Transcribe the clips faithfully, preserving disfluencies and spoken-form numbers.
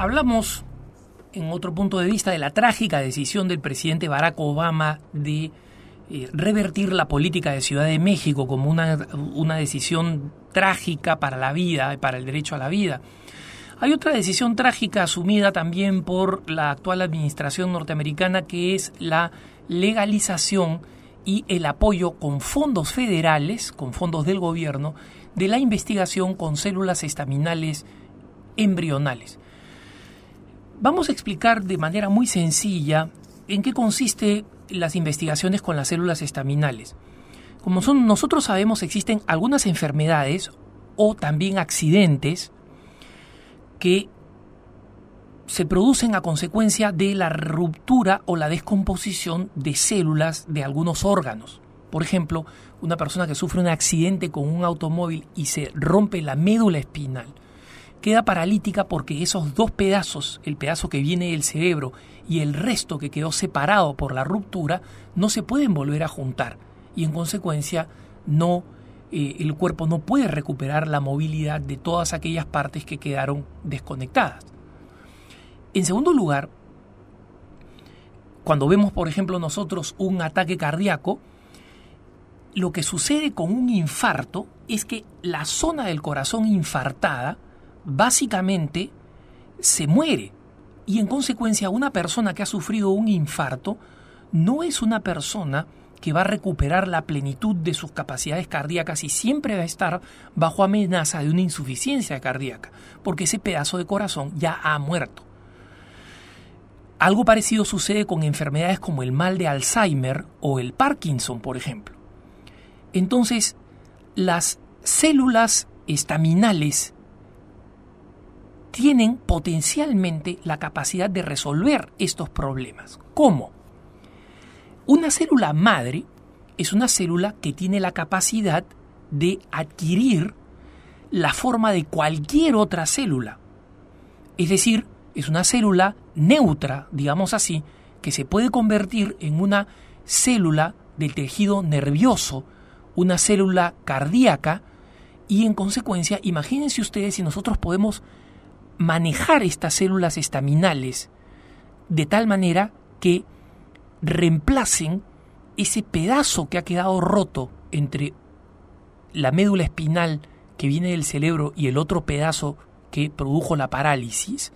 hablamos en otro punto de vista de la trágica decisión del presidente Barack Obama de eh, revertir la política de Ciudad de México como una, una decisión trágica para la vida y para el derecho a la vida. Hay otra decisión trágica asumida también por la actual administración norteamericana, que es la legalización y el apoyo con fondos federales, con fondos del gobierno, de la investigación con células estaminales embrionales. Vamos a explicar de manera muy sencilla en qué consiste las investigaciones con las células estaminales. Como son, nosotros sabemos, existen algunas enfermedades o también accidentes que se producen a consecuencia de la ruptura o la descomposición de células de algunos órganos. Por ejemplo, una persona que sufre un accidente con un automóvil y se rompe la médula espinal, queda paralítica porque esos dos pedazos, el pedazo que viene del cerebro y el resto que quedó separado por la ruptura, no se pueden volver a juntar y en consecuencia no, eh, el cuerpo no puede recuperar la movilidad de todas aquellas partes que quedaron desconectadas. En segundo lugar, cuando vemos, por ejemplo, nosotros un ataque cardíaco, lo que sucede con un infarto es que la zona del corazón infartada básicamente se muere y en consecuencia una persona que ha sufrido un infarto no es una persona que va a recuperar la plenitud de sus capacidades cardíacas y siempre va a estar bajo amenaza de una insuficiencia cardíaca porque ese pedazo de corazón ya ha muerto. Algo parecido sucede con enfermedades como el mal de Alzheimer o el Parkinson, por ejemplo. Entonces, las células estaminales tienen potencialmente la capacidad de resolver estos problemas. ¿Cómo? Una célula madre es una célula que tiene la capacidad de adquirir la forma de cualquier otra célula. Es decir, es una célula neutra, digamos así, que se puede convertir en una célula del tejido nervioso, una célula cardíaca, y en consecuencia, imagínense ustedes si nosotros podemos manejar estas células estaminales de tal manera que reemplacen ese pedazo que ha quedado roto entre la médula espinal que viene del cerebro y el otro pedazo que produjo la parálisis,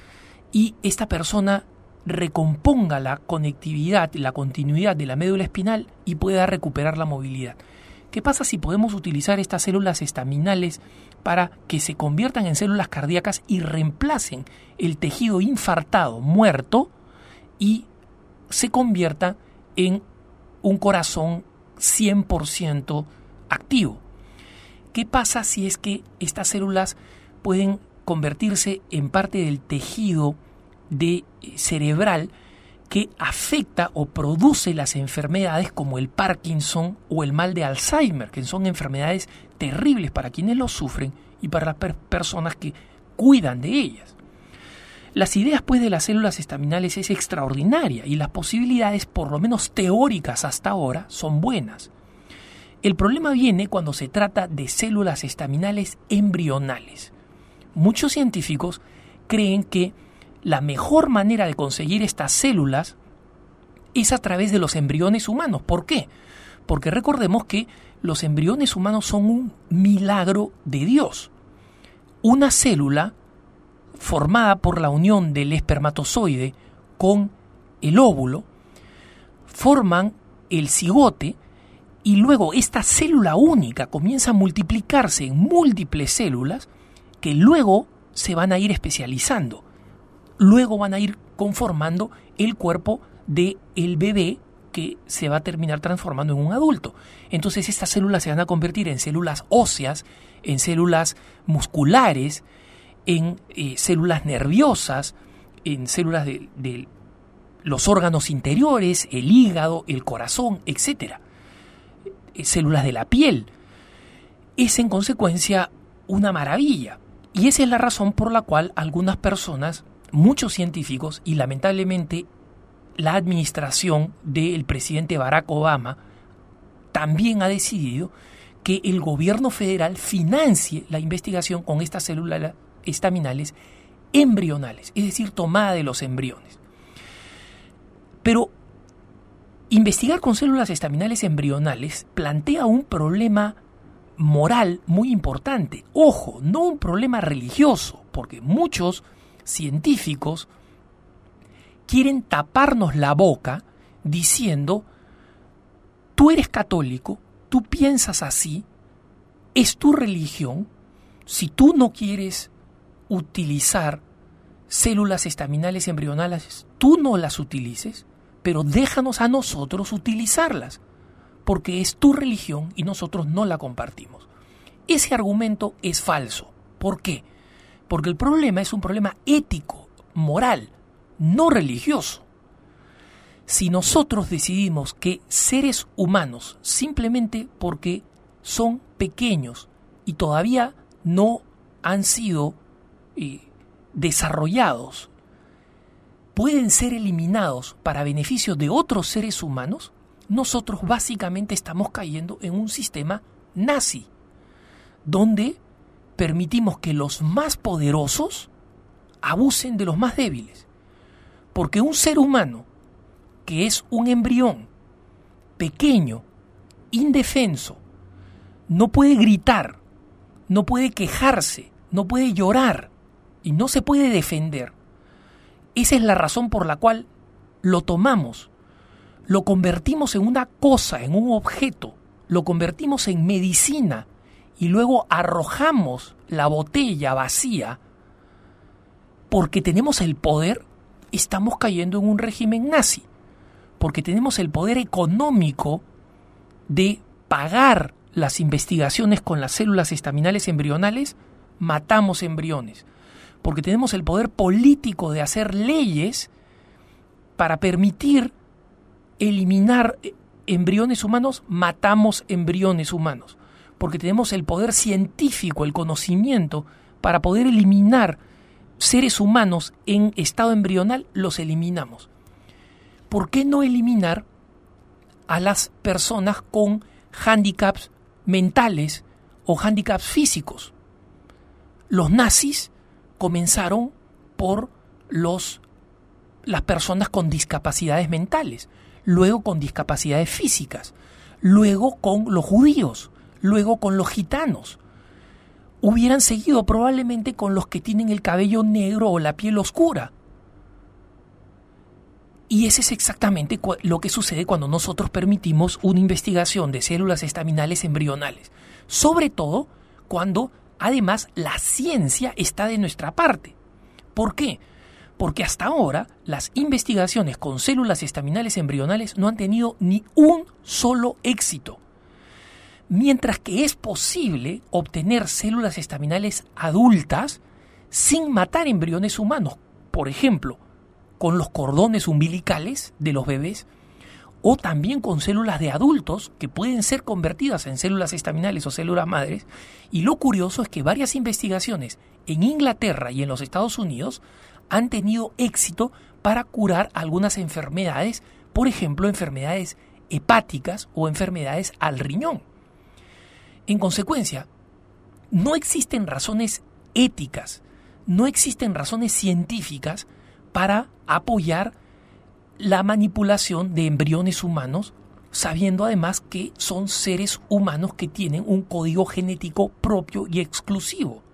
y esta persona recomponga la conectividad, la continuidad de la médula espinal y pueda recuperar la movilidad. ¿Qué pasa si podemos utilizar estas células estaminales para que se conviertan en células cardíacas y reemplacen el tejido infartado, muerto, y se convierta en un corazón cien por ciento activo? ¿Qué pasa si es que estas células pueden convertirse en parte del tejido de cerebral que afecta o produce las enfermedades como el Parkinson o el mal de Alzheimer, que son enfermedades terribles para quienes lo sufren y para las per- personas que cuidan de ellas? Las ideas pues de las células estaminales es extraordinaria y las posibilidades, por lo menos teóricas hasta ahora, son buenas. El problema viene cuando se trata de células estaminales embrionales. Muchos científicos creen que la mejor manera de conseguir estas células es a través de los embriones humanos. ¿Por qué? Porque recordemos que los embriones humanos son un milagro de Dios. Una célula formada por la unión del espermatozoide con el óvulo forman el cigote y luego esta célula única comienza a multiplicarse en múltiples células que luego se van a ir especializando. Luego van a ir conformando el cuerpo del bebé que se va a terminar transformando en un adulto. Entonces estas células se van a convertir en células óseas, en células musculares, en eh, células nerviosas, en células de, de los órganos interiores, el hígado, el corazón, etcétera. Eh, células de la piel. Es en consecuencia una maravilla. Y esa es la razón por la cual algunas personas, muchos científicos y lamentablemente la administración del presidente Barack Obama también ha decidido que el gobierno federal financie la investigación con estas células estaminales embrionales, es decir, tomada de los embriones. Pero investigar con células estaminales embrionales plantea un problema moral muy importante. Ojo, no un problema religioso, porque muchos científicos quieren taparnos la boca diciendo: tú eres católico, tú piensas así, es tu religión, si tú no quieres utilizar células estaminales embrionales, tú no las utilices, pero déjanos a nosotros utilizarlas, porque es tu religión y nosotros no la compartimos. Ese argumento es falso. ¿Por qué? Porque el problema es un problema ético, moral, no religioso. Si nosotros decidimos que seres humanos, simplemente porque son pequeños y todavía no han sido eh, desarrollados, pueden ser eliminados para beneficio de otros seres humanos, nosotros básicamente estamos cayendo en un sistema nazi, donde permitimos que los más poderosos abusen de los más débiles. Porque un ser humano que es un embrión pequeño, indefenso, no puede gritar, no puede quejarse, no puede llorar y no se puede defender. Esa es la razón por la cual lo tomamos, lo convertimos en una cosa, en un objeto, lo convertimos en medicina y luego arrojamos la botella vacía porque tenemos el poder. Estamos cayendo en un régimen nazi, porque tenemos el poder económico de pagar las investigaciones con las células estaminales embrionales, matamos embriones. Porque tenemos el poder político de hacer leyes para permitir eliminar embriones humanos, matamos embriones humanos. Porque tenemos el poder científico, el conocimiento, para poder eliminar seres humanos en estado embrional, los eliminamos. ¿Por qué no eliminar a las personas con hándicaps mentales o hándicaps físicos? Los nazis comenzaron por los, las personas con discapacidades mentales, luego con discapacidades físicas, luego con los judíos, luego con los gitanos. Hubieran seguido probablemente con los que tienen el cabello negro o la piel oscura. Y ese es exactamente lo que sucede cuando nosotros permitimos una investigación de células estaminales embrionales. Sobre todo cuando, además, la ciencia está de nuestra parte. ¿Por qué? Porque hasta ahora las investigaciones con células estaminales embrionales no han tenido ni un solo éxito. Mientras que es posible obtener células estaminales adultas sin matar embriones humanos, por ejemplo, con los cordones umbilicales de los bebés, o también con células de adultos que pueden ser convertidas en células estaminales o células madres. Y lo curioso es que varias investigaciones en Inglaterra y en los Estados Unidos han tenido éxito para curar algunas enfermedades, por ejemplo, enfermedades hepáticas o enfermedades al riñón. En consecuencia, no existen razones éticas, no existen razones científicas para apoyar la manipulación de embriones humanos, sabiendo además que son seres humanos que tienen un código genético propio y exclusivo.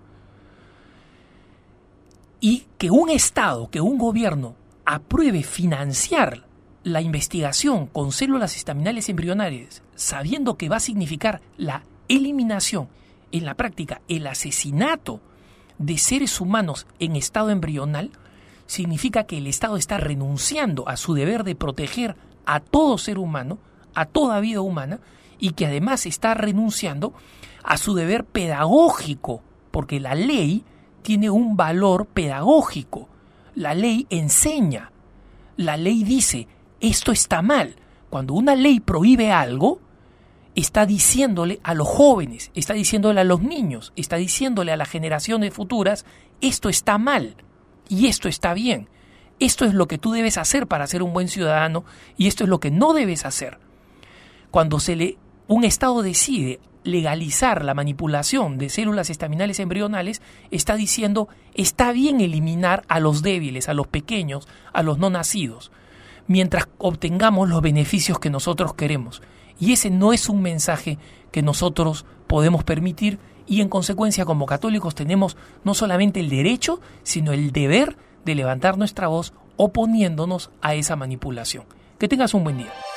Y que un Estado, que un gobierno apruebe financiar la investigación con células estaminales embrionales, sabiendo que va a significar la eliminación, en la práctica el asesinato de seres humanos en estado embrional, significa que el Estado está renunciando a su deber de proteger a todo ser humano, a toda vida humana, y que además está renunciando a su deber pedagógico, porque la ley tiene un valor pedagógico. La ley enseña, la ley dice, esto está mal. Cuando una ley prohíbe algo, está diciéndole a los jóvenes, está diciéndole a los niños, está diciéndole a las generaciones futuras, esto está mal y esto está bien. Esto es lo que tú debes hacer para ser un buen ciudadano y esto es lo que no debes hacer. Cuando se le, un Estado decide legalizar la manipulación de células estaminales embrionales está diciendo está bien eliminar a los débiles, a los pequeños, a los no nacidos, mientras obtengamos los beneficios que nosotros queremos. Y ese no es un mensaje que nosotros podemos permitir y en consecuencia como católicos tenemos no solamente el derecho, sino el deber de levantar nuestra voz oponiéndonos a esa manipulación. Que tengas un buen día.